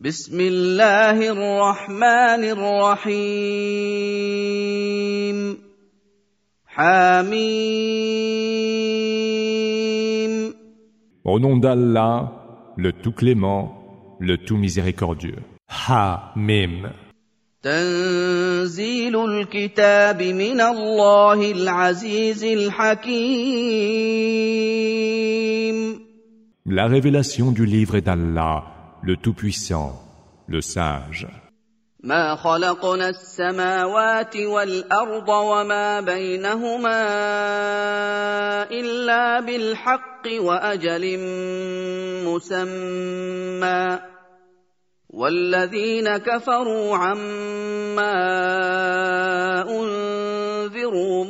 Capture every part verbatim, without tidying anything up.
بسم الله الرحمن الرحيم حميم Au nom d'Allah, le tout clément, le tout miséricordieux. Ha-mim. تنزيل الكتاب من الله العزيز الحكيم La révélation du livre est d'Allah, le Tout-Puissant, le Sage. ما خلقنا السماوات والأرض وما بينهما إلا بالحق وأجل مسمى والذين كفروا عما أنذروا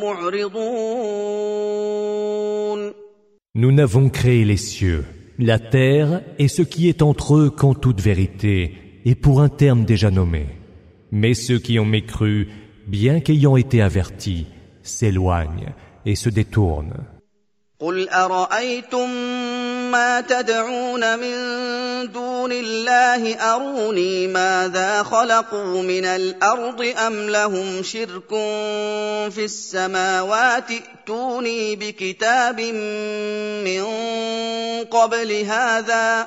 معرضون. Nous n'avons créé les cieux, la terre et ce qui est entre eux qu'en toute vérité et pour un terme déjà nommé. Mais ceux qui ont mécru, bien qu'ayant été avertis, s'éloignent et se détournent. قل أرأيتم ما تدعون من دون الله أروني ماذا خلقوا من الأرض أم لهم شرك في السماوات ائتوني بكتاب من قبل هذا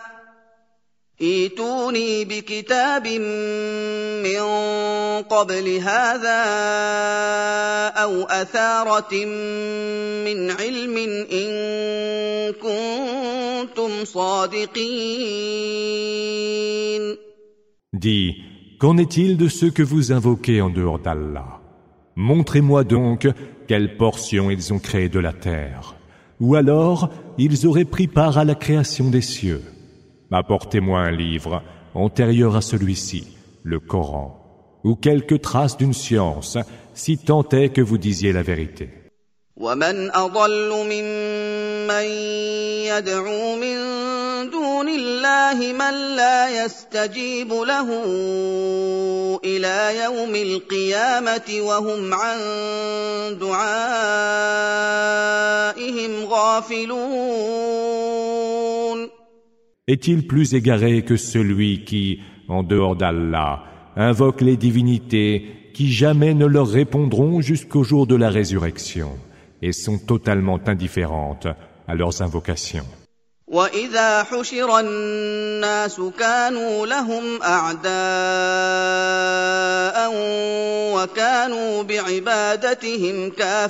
ائتوني بكتاب من قبل هذا أو أثارة من علم إن كنتم صادقين. Dis, qu'en est-il de ceux que vous invoquez en dehors d'Allah? Montrez-moi donc quelle portion ils ont créée de la terre. Ou alors, ils auraient pris part à la création des cieux. Apportez-moi un livre antérieur à celui-ci, le Coran, ou quelques traces d'une science, si tant est que vous disiez la vérité. ومن أضل ممن يدعو من دون الله من لا يستجيب له إلى يوم القيامة وهم عن دعائهم غافلون. Est-il plus égaré que celui qui, en dehors d'Allah, invoque les divinités qui jamais ne leur répondront jusqu'au jour de la résurrection et sont totalement indifférentes à leurs invocations? وَإِذَا حُشِرَ النَّاسُ كَانُوا لَهُمْ أَعْدَاءً وَكَانُوا بِعِبَادَتِهِمْ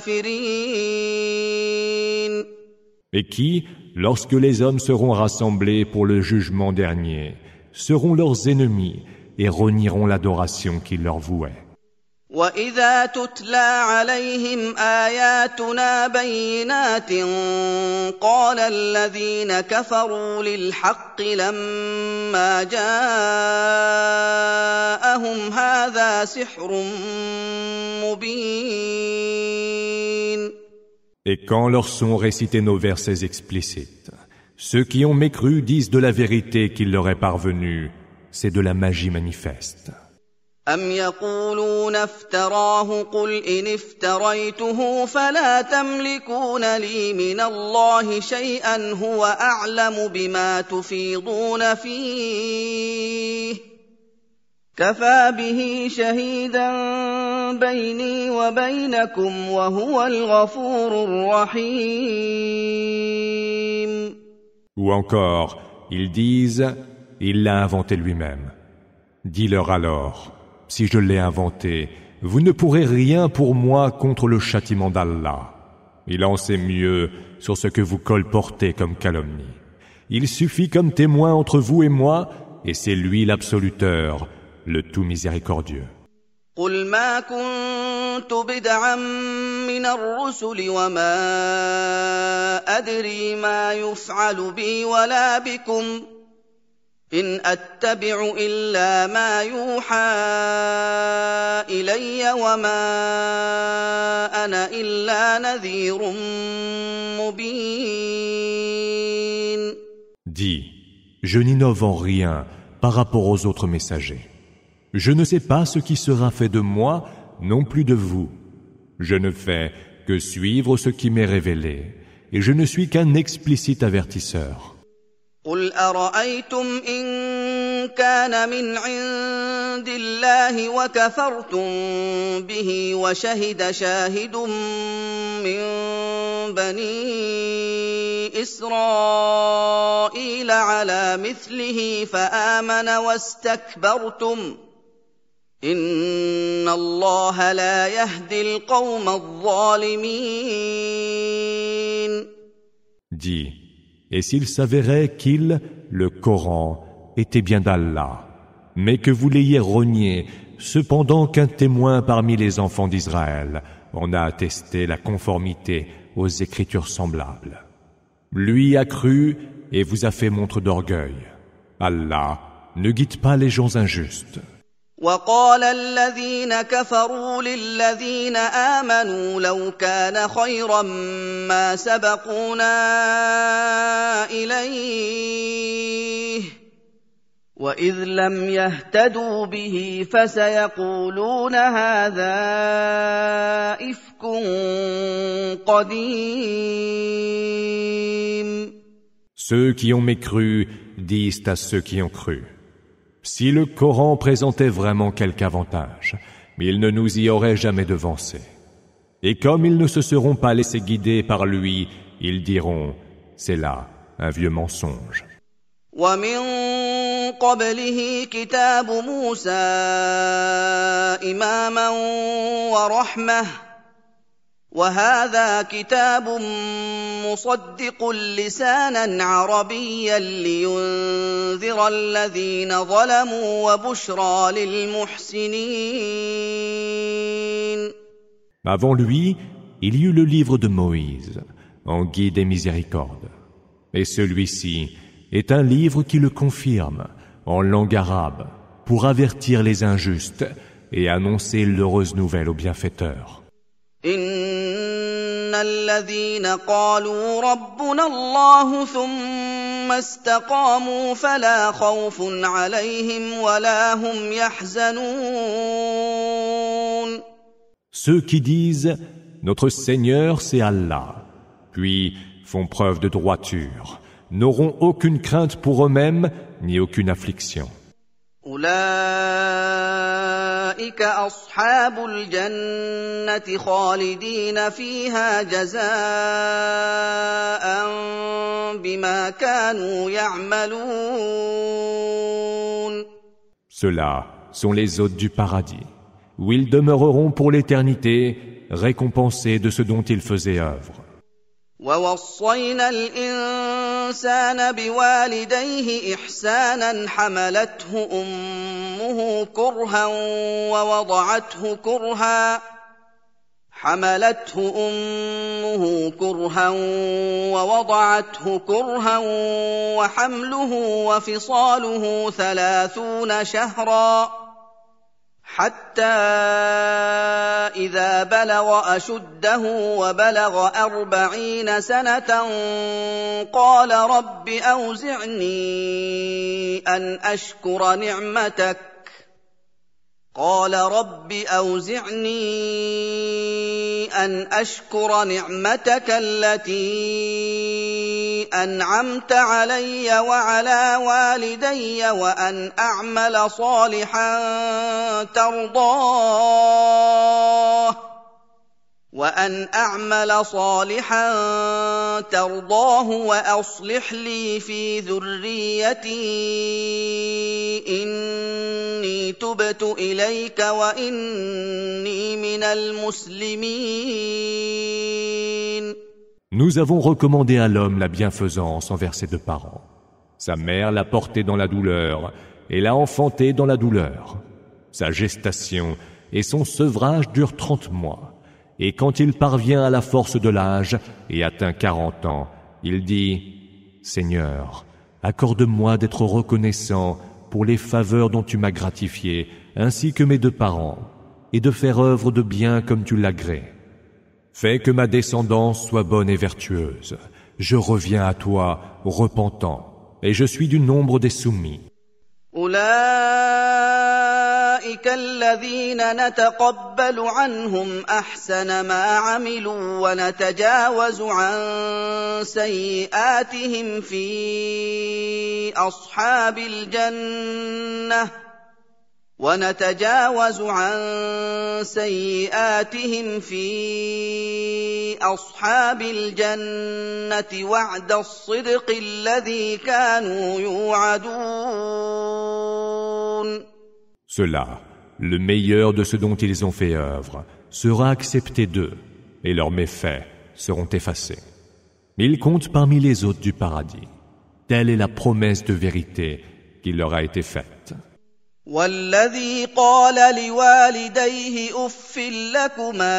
كَافِرِينَ. Et qui, lorsque les hommes seront rassemblés pour le jugement dernier, seront leurs ennemis et renieront l'adoration qu'ils leur vouaient. وَإِذَا تُتْلَى عَلَيْهِمْ آيَاتُنَا بَيِّنَاتٍ قَالَ الَّذِينَ كَفَرُوا لِلْحَقِّ لَمَّا جَاءَهُمْ هَذَا سِحْرٌ مُبِينٌ. Et quand leur sont récités nos versets explicites, ceux qui ont mécru disent de la vérité qu'il leur est parvenue, c'est de la magie manifeste. أَمْ يَقُولُونَ افْتَرَاهُ قُلْ إِنِ افْتَرَيْتُهُ فَلَا تَمْلِكُونَ لِي مِنَ اللَّهِ شَيْئًا هُوَ أَعْلَمُ بِمَا تُفِيضُونَ فِيهِ كَفَى بِهِ شَهِيدًا بَيْنِي وَبَيْنَكُمْ وَهُوَ الْغَفُورُ الرَّحِيمُ. Ou encore, ils disent, il l'a inventé lui-même. Dis-leur alors, si je l'ai inventé, vous ne pourrez rien pour moi contre le châtiment d'Allah. Il en sait mieux sur ce que vous colportez comme calomnie. Il suffit comme témoin entre vous et moi, et c'est lui l'absoluteur, le tout miséricordieux. قُلْ مَا كُنتُ بِدْعًا مِّنَ الرُّسُلِ وَمَا أَدْرِي مَا يُفْعَلُ بِي وَلَا بِكُمْ إِنْ أَتَّبِعُ إِلَّا مَا يُوحَىٰ إِلَيَّ وَمَا أَنَا إِلَّا نَذِيرٌ مُّبِينٌ. Dis, je n'innove en rien par rapport aux autres messagers. Je ne sais pas ce qui sera fait de moi, non plus de vous. Je ne fais que suivre ce qui m'est révélé, et je ne suis qu'un explicite avertisseur. قل أرأيتم إن كان من عند الله وكفرتم به وشهد شاهد من بني إسرائيل على مثله فآمن واستكبرتم إن الله لا يهدي القوم الظالمين. Dis, et s'il s'avérait qu'il, le Coran, était bien d'Allah, mais que vous l'ayez renié, cependant qu'un témoin parmi les enfants d'Israël en a attesté la conformité aux écritures semblables. Lui a cru et vous a fait montre d'orgueil. Allah ne guide pas les gens injustes. وقال الذين كفروا للذين آمنوا لو كان خيرا ما سبقونا إليه وإذ لم يهتدوا به فسيقولون هذا إفك قديم. Ceux qui ont mécru disent à ceux qui ont cru: si le Coran présentait vraiment quelque avantage, ils ne nous y auraient jamais devancés. Et comme ils ne se seront pas laissés guider par lui, ils diront: c'est là un vieux mensonge. ومن قبله كتاب موسى إماما ورحمة وهذا كتاب مصدق لسانا عربيا لينذر الذين ظلموا وبشرى للمحسنين. Avant lui, il y eut le livre de Moïse, en guide et miséricorde. Et celui-ci est un livre qui le confirme, en langue arabe, pour avertir les injustes et annoncer l'heureuse nouvelle aux bienfaiteurs. إن الذين قالوا ربنا الله ثم استقاموا فلا خوف عليهم ولا هم يحزنون. Ceux qui disent notre Seigneur c'est Allah, puis font preuve de droiture, n'auront aucune crainte pour eux-mêmes ni aucune affliction. أولئك أصحاب الجنة خالدين فيها جزاء بما كانوا يعملون. Ceux-là sont les hôtes du paradis, où ils demeureront pour l'éternité, récompensés de ce dont ils faisaient œuvre. ووصينا الإنسان بوالديه إحسانا حملته أمه كرها ووضعته كرها حملته أمه كرها ووضعته كرها وحمله وفصاله ثلاثون شهرا حتى إذا بلغ أشده وبلغ أربعين سنة قال رب أوزعني أن أشكر نعمتك قال رب أوزعني أن أشكر نعمتك التي أنعمت علي وعلى والدي وأن أعمل صالحا ترضاه وأن أعمل صالحا ترضاه وأصلح لي في ذريتي إني تبت إليك وإني من المسلمين. Nous avons recommandé à l'homme la bienfaisance envers ses deux parents. Sa mère l'a porté dans la douleur et l'a enfanté dans la douleur. Sa gestation et son sevrage durent trente mois. Et quand il parvient à la force de l'âge et atteint quarante ans, il dit: Seigneur, accorde-moi d'être reconnaissant pour les faveurs dont tu m'as gratifié, ainsi que mes deux parents, et de faire œuvre de bien comme tu l'agrées. Fais que ma descendance soit bonne et vertueuse. Je reviens à toi, repentant, et je suis du nombre des soumis. أولئك أولئك الذين نتقبل عنهم أحسن ما عملوا ونتجاوز عن سيئاتهم في أصحاب الجنة ونتجاوز عن سيئاتهم في أصحاب الجنة وعد الصدق الذي كانوا يوعدون. Cela, le meilleur de ce dont ils ont fait œuvre, sera accepté d'eux, et leurs méfaits seront effacés. Ils comptent parmi les hôtes du paradis. Telle est la promesse de vérité qui leur a été faite. والذي قال لوالديه أف لكما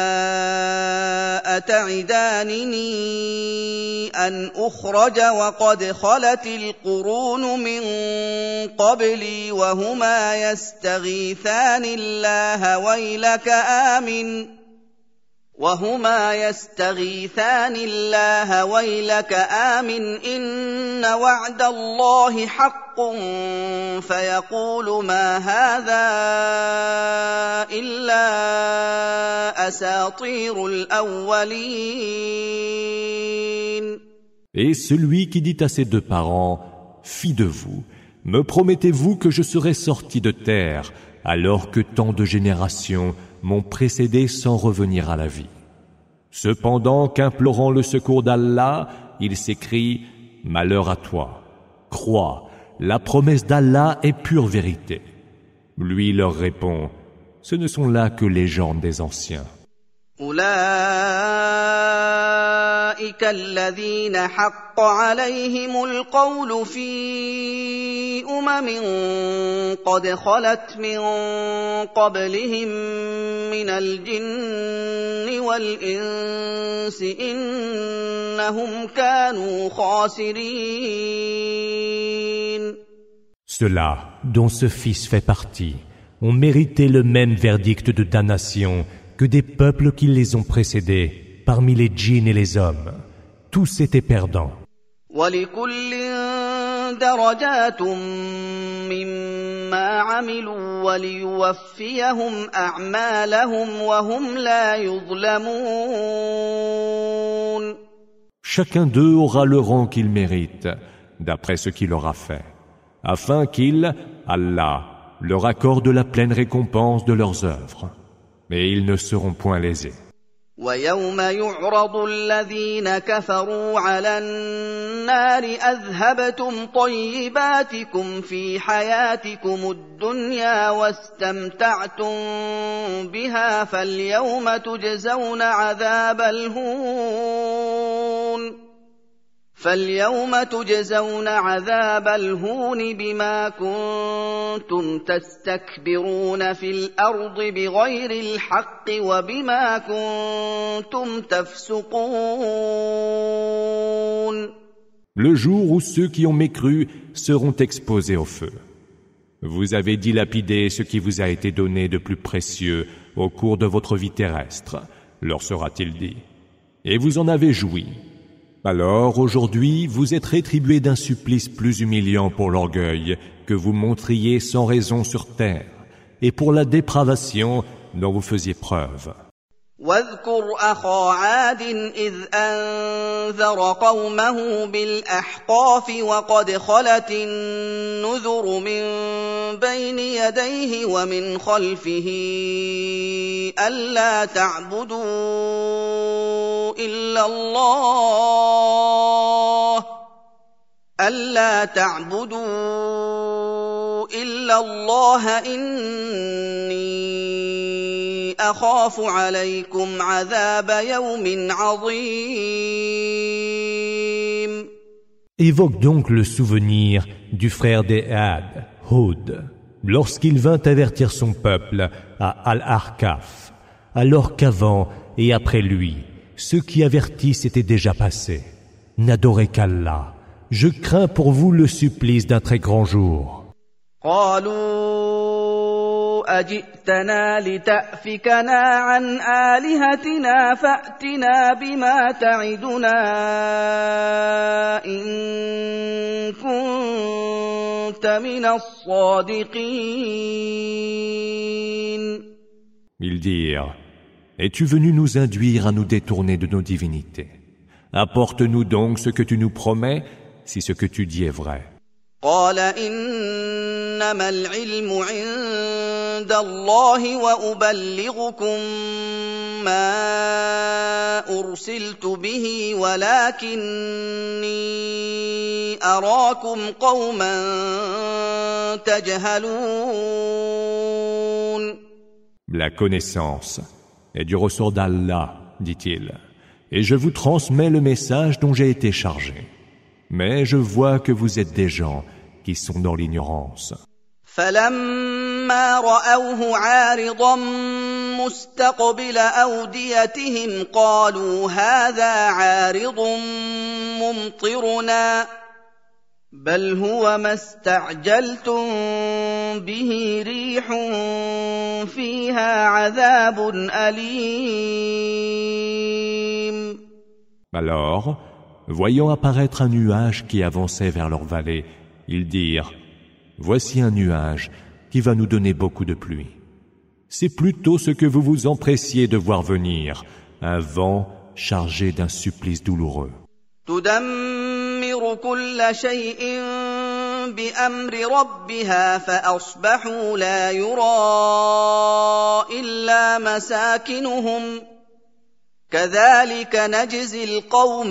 أتعدانني أن أخرج وقد خلت القرون من قبلي وهما يستغيثان الله ويلك آمن وهما يستغيثان الله ويلك آمن إن وعد الله حق فيقول ما هذا إلا أساطير الأولين. Et celui qui dit à ses deux parents, « Fi de vous, me promettez-vous que je serai sorti de terre alors que tant de générations m'ont précédé sans revenir à la vie. » Cependant qu'implorant le secours d'Allah, il s'écrie « Malheur à toi, crois, la promesse d'Allah est pure vérité. » Lui leur répond « Ce ne sont là que légendes des anciens. » أولئك الذين حق عليهم القول في أمم قد خلت من قبلهم من الجن والإنس إنهم كانوا خاسرين. Ceux-là, dont ce fils fait partie, ont mérité le même verdict de damnation que des peuples qui les ont précédés, parmi les djinns et les hommes. Tous étaient perdants. وَلِكُلٍّ دَرَجَاتٌ مِّمَّا عَمِلُوا وَلِيُوَفِّيَهُمْ أَعْمَالَهُمْ وَهُمْ لَا يُظْلَمُونَ. Chacun d'eux aura le rang qu'il mérite, d'après ce qu'il aura fait, afin qu'il, Allah, leur accorde la pleine récompense de leurs œuvres. Mais ils ne seront point lésés. وَيَوْمَ يُعْرَضُ الَّذِينَ كَفَرُوا عَلَى النَّارِ أَذْهَبْتُمْ طَيِّبَاتِكُمْ فِي حَيَاتِكُمُ الدُّنْيَا وَاسْتَمْتَعْتُمْ بِهَا فَالْيَوْمَ تُجْزَوْنَ عَذَابَ الْهُونِ فَالْيَوْمَ تُجْزَوْنَ عَذَابَ الْهُونِ بِمَا كُنتُمْ تَسْتَكْبِرُونَ فِي الْأَرْضِ بِغَيْرِ الْحَقِّ وَبِمَا كُنتُمْ تَفْسُقُونَ. Le jour où ceux qui ont mécru seront exposés au feu. Vous avez dilapidé ce qui vous a été donné de plus précieux au cours de votre vie terrestre, leur sera-t-il dit, et vous en avez joui. Alors, aujourd'hui, vous êtes rétribués d'un supplice plus humiliant pour l'orgueil que vous montriez sans raison sur terre, et pour la dépravation dont vous faisiez preuve. واذكر أخا عاد إذ أنذر قومه بالأحقاف وقد خلت النذر من بين يديه ومن خلفه ألا تعبدوا إلا الله ألا تعبدوا إلا الله إني أخاف عليكم عذاب يوم عظيم. Évoque donc le souvenir du frère des Had, Hud, lorsqu'il vint avertir son peuple à Al-Ahqaf, alors qu'avant et après lui, ceux qui avertissent étaient déjà passés. N'adorez qu'Allah. Je crains pour vous le supplice d'un très grand jour. أجئتنا لتأفكنا عن آلهتنا فأتنا بما تعدنا إن كنت كنت من الصادقين. Ils dirent: es-tu venu nous induire à nous détourner de nos divinités? Apporte-nous donc ce que tu nous promets, si ce que tu dis est vrai. قال إنما العلم عند الله وأبلغكم ما أرسلت به ولكني أراكم قوما تجهلون. La connaissance est du ressort d'Allah, dit-il, et je vous transmets le message dont j'ai été chargé. Mais je vois que vous êtes des gens qui sont dans l'ignorance. فلما رأوه عارضا مستقبل أوديتهم قالوا هذا عارض ممطرنا بل هو ما استعجلتم به ريح فيها عذاب أليم. Alors, voyant apparaître un nuage qui avançait vers leur vallée, ils dirent: voici un nuage qui va nous donner beaucoup de pluie. C'est plutôt ce que vous vous empressiez de voir venir, un vent chargé d'un supplice douloureux. تدمر كل شيء بأمر ربها فأصبحوا لا يرى إلا مساكنهم كذلك نجزي القوم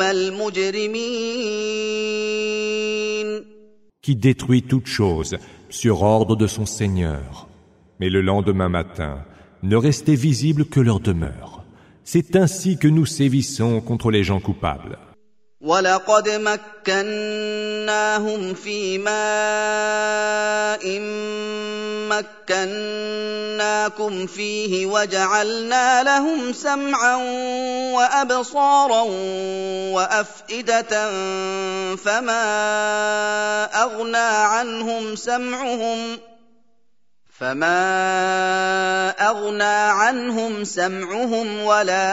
المجرمين. Qui détruit toute chose sur ordre de son Seigneur. Mais le lendemain matin, ne restait visible que leur demeure. C'est ainsi que nous sévissons contre les gens coupables. وَلَقَدْ مَكَّنَّاهُمْ فِي مَاءٍ مَّكَّنَّاكُمْ فِيهِ وَجَعَلْنَا لَهُمْ سَمْعًا وَأَبْصَارًا وَأَفْئِدَةً فَمَا أَغْنَىٰ عَنْهُمْ سَمْعُهُمْ فما أغنى عنهم سمعهم ولا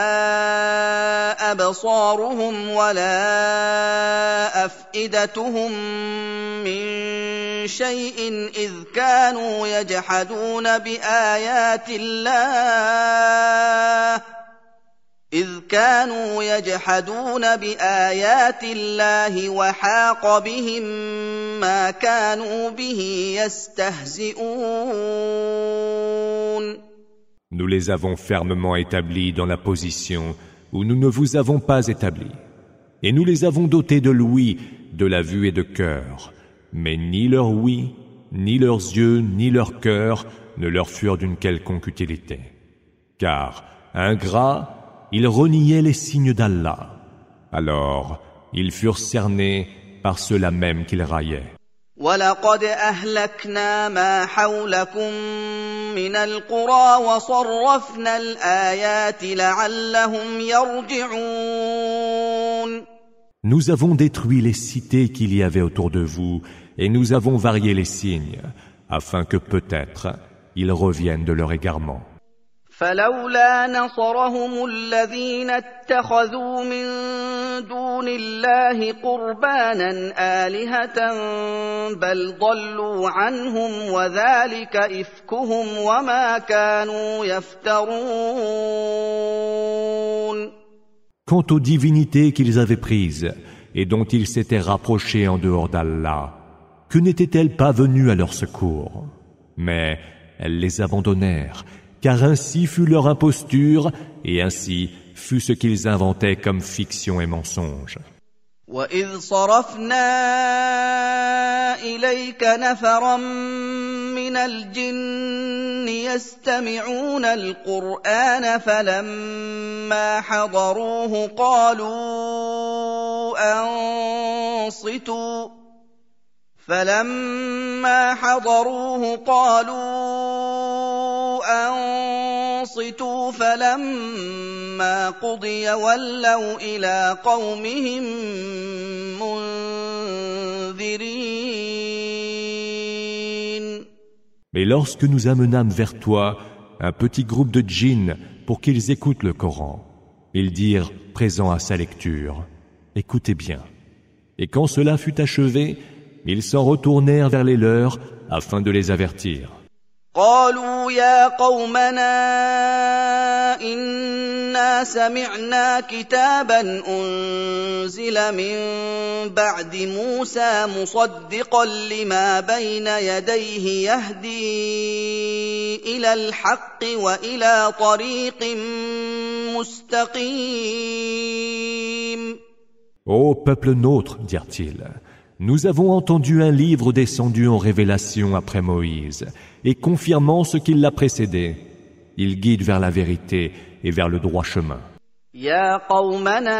أبصارهم ولا أفئدتهم من شيء إذ كانوا يجحدون بآيات الله إذ كانوا يجحدون بآيات الله وحاق بهم ما كانوا به يستهزئون. Nous les avons fermement établis dans la position où nous ne vous avons pas établis. Et nous les avons dotés de l'ouïe, de la vue et de cœur. Mais ni leur ouïe, ni leurs yeux, ni leur cœur ne leur furent d'une quelconque utilité. Car, ingrats, ils reniaient les signes d'Allah. Alors, ils furent cernés par ceux-là même qu'ils raillaient. وَلَقَدْ أَهْلَكْنَا مَا حَوْلَكُمْ مِنَ الْقُرَى وَصَرَّفْنَا الْآيَاتِ لَعَلَّهُمْ يَرْجِعُونَ. Nous avons détruit les cités qu'il y avait autour de vous, et nous avons varié les signes, afin que peut-être ils reviennent de leur égarement. فلولا نصرهم الذين اتخذوا من دون الله قربانا آلهة بل ضلوا عنهم وذلك إفكهم وما كانوا يفترون. Quant aux divinités qu'ils avaient prises et dont ils s'étaient rapprochés en dehors d'Allah, que n'étaient-elles pas venues à leur secours? Mais elles les abandonnèrent, car ainsi fut leur imposture, et ainsi fut ce qu'ils inventaient comme fiction et mensonge. وَإِذْ صَرَفْنَا إِلَيْكَ نَفَرًا مِّنَ الْجِنِّ يَسْتَمِعُونَ الْقُرْآنَ فَلَمَّا حَضَرُوهُ قَالُوا أَنصِتُوا فَلَمَّا حَضَرُوهُ قَالُوا أَنصِتُوا فَلَمَّا قُضِيَ وَلَّوْا إِلَىٰ قَوْمِهِم مُّنذِرِينَ. Mais lorsque nous amenâmes vers toi un petit groupe de djinns pour qu'ils écoutent le Coran, ils dirent, présents à sa lecture: écoutez bien. Et quand cela fut achevé, Ils s'en retournèrent vers les leurs afin de les avertir. قالوا يا قومنا إنا سمعنا كتابا أنزل من بعد موسى مصدقا لما بين يديه يهدي إلى الحق وإلى طريق مستقيم. Ô peuple nôtre, dirent-ils, nous avons entendu un livre descendu en révélation après Moïse, et confirmant ce qui l'a précédé. Il guide vers la vérité et vers le droit chemin. يا قومنا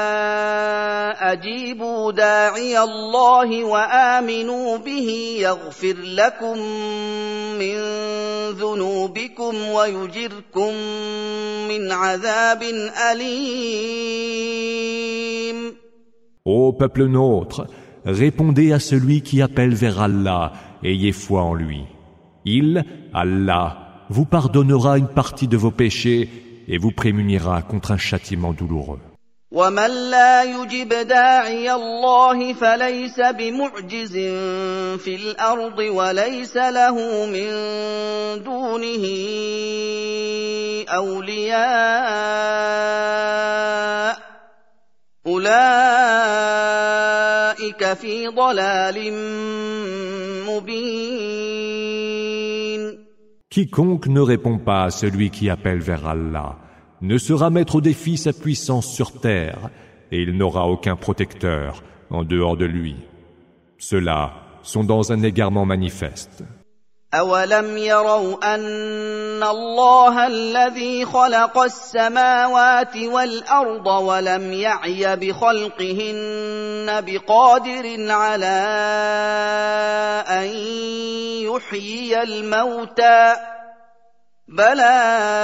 أجيبوا داعي الله وآمنوا به يغفر لكم من ذنوبكم ويجركم من عذاب أليم. Ô peuple nôtre, répondez à celui qui appelle vers Allah, ayez foi en lui. Il, Allah, vous pardonnera une partie de vos péchés et vous prémunira contre un châtiment douloureux. ومن لا يجب داعي الله فليس بمعجز في الأرض وليس له من دونه أولياء أولئك في ضلال مبين. Quiconque ne répond pas à celui qui appelle vers Allah ne sera maître des défi sa puissance sur terre, et il n'aura aucun protecteur en dehors de lui. Ceux-là sont dans un égarement manifeste. أولم يروا أن الله الذي خلق السماوات والأرض ولم يعي بخلقهن بقادر على أن يحيي الموتى بلى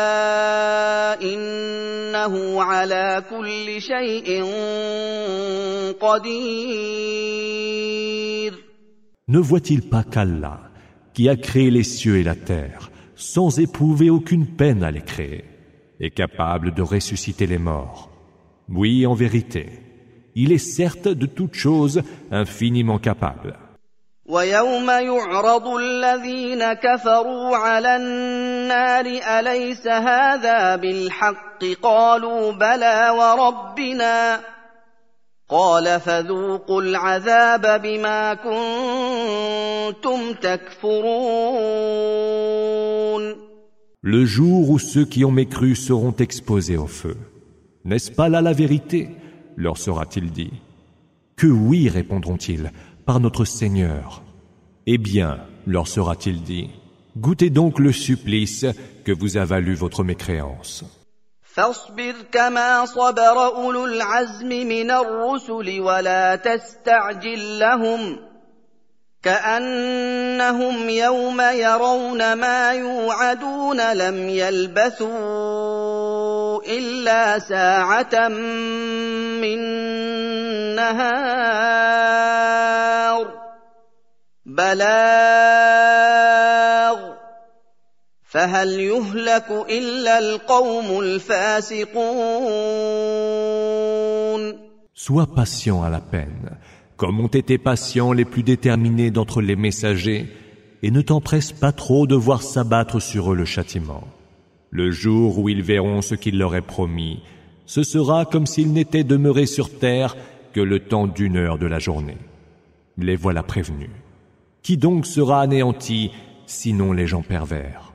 إنه على كل شيء قدير. Ne voit-il pas qu'Allah, qui a créé les cieux et la terre, sans éprouver aucune peine à les créer, est capable de ressusciter les morts? Oui, en vérité, il est certes de toutes choses infiniment capable. ويوم يعرض الذين كفروا على النار أليس هذا بالحق قالوا بلى وربنا قال فذوقوا العذاب بما كنتم تكفرون. Le jour où ceux qui ont mécru seront exposés au feu. N'est-ce pas là la vérité? Leur sera-t-il dit. Que oui, répondront-ils, par notre Seigneur. Eh bien, leur sera-t-il dit, goûtez donc le supplice que vous a valu votre mécréance. فاصبر كما صبر أولو العزم من الرسل ولا تستعجل لهم كأنهم يوم يرون ما يوعدون لم يلبثوا إلا ساعة من نهار بلاغ فهل يهلك إلا القوم الفاسقون. Sois patient à la peine, comme ont été patients les plus déterminés d'entre les messagers, et ne t'empresse pas trop de voir s'abattre sur eux le châtiment. Le jour où ils verront ce qu'il leur est promis, ce sera comme s'ils n'étaient demeurés sur terre que le temps d'une heure de la journée. Les voilà prévenus. Qui donc sera anéanti, sinon les gens pervers?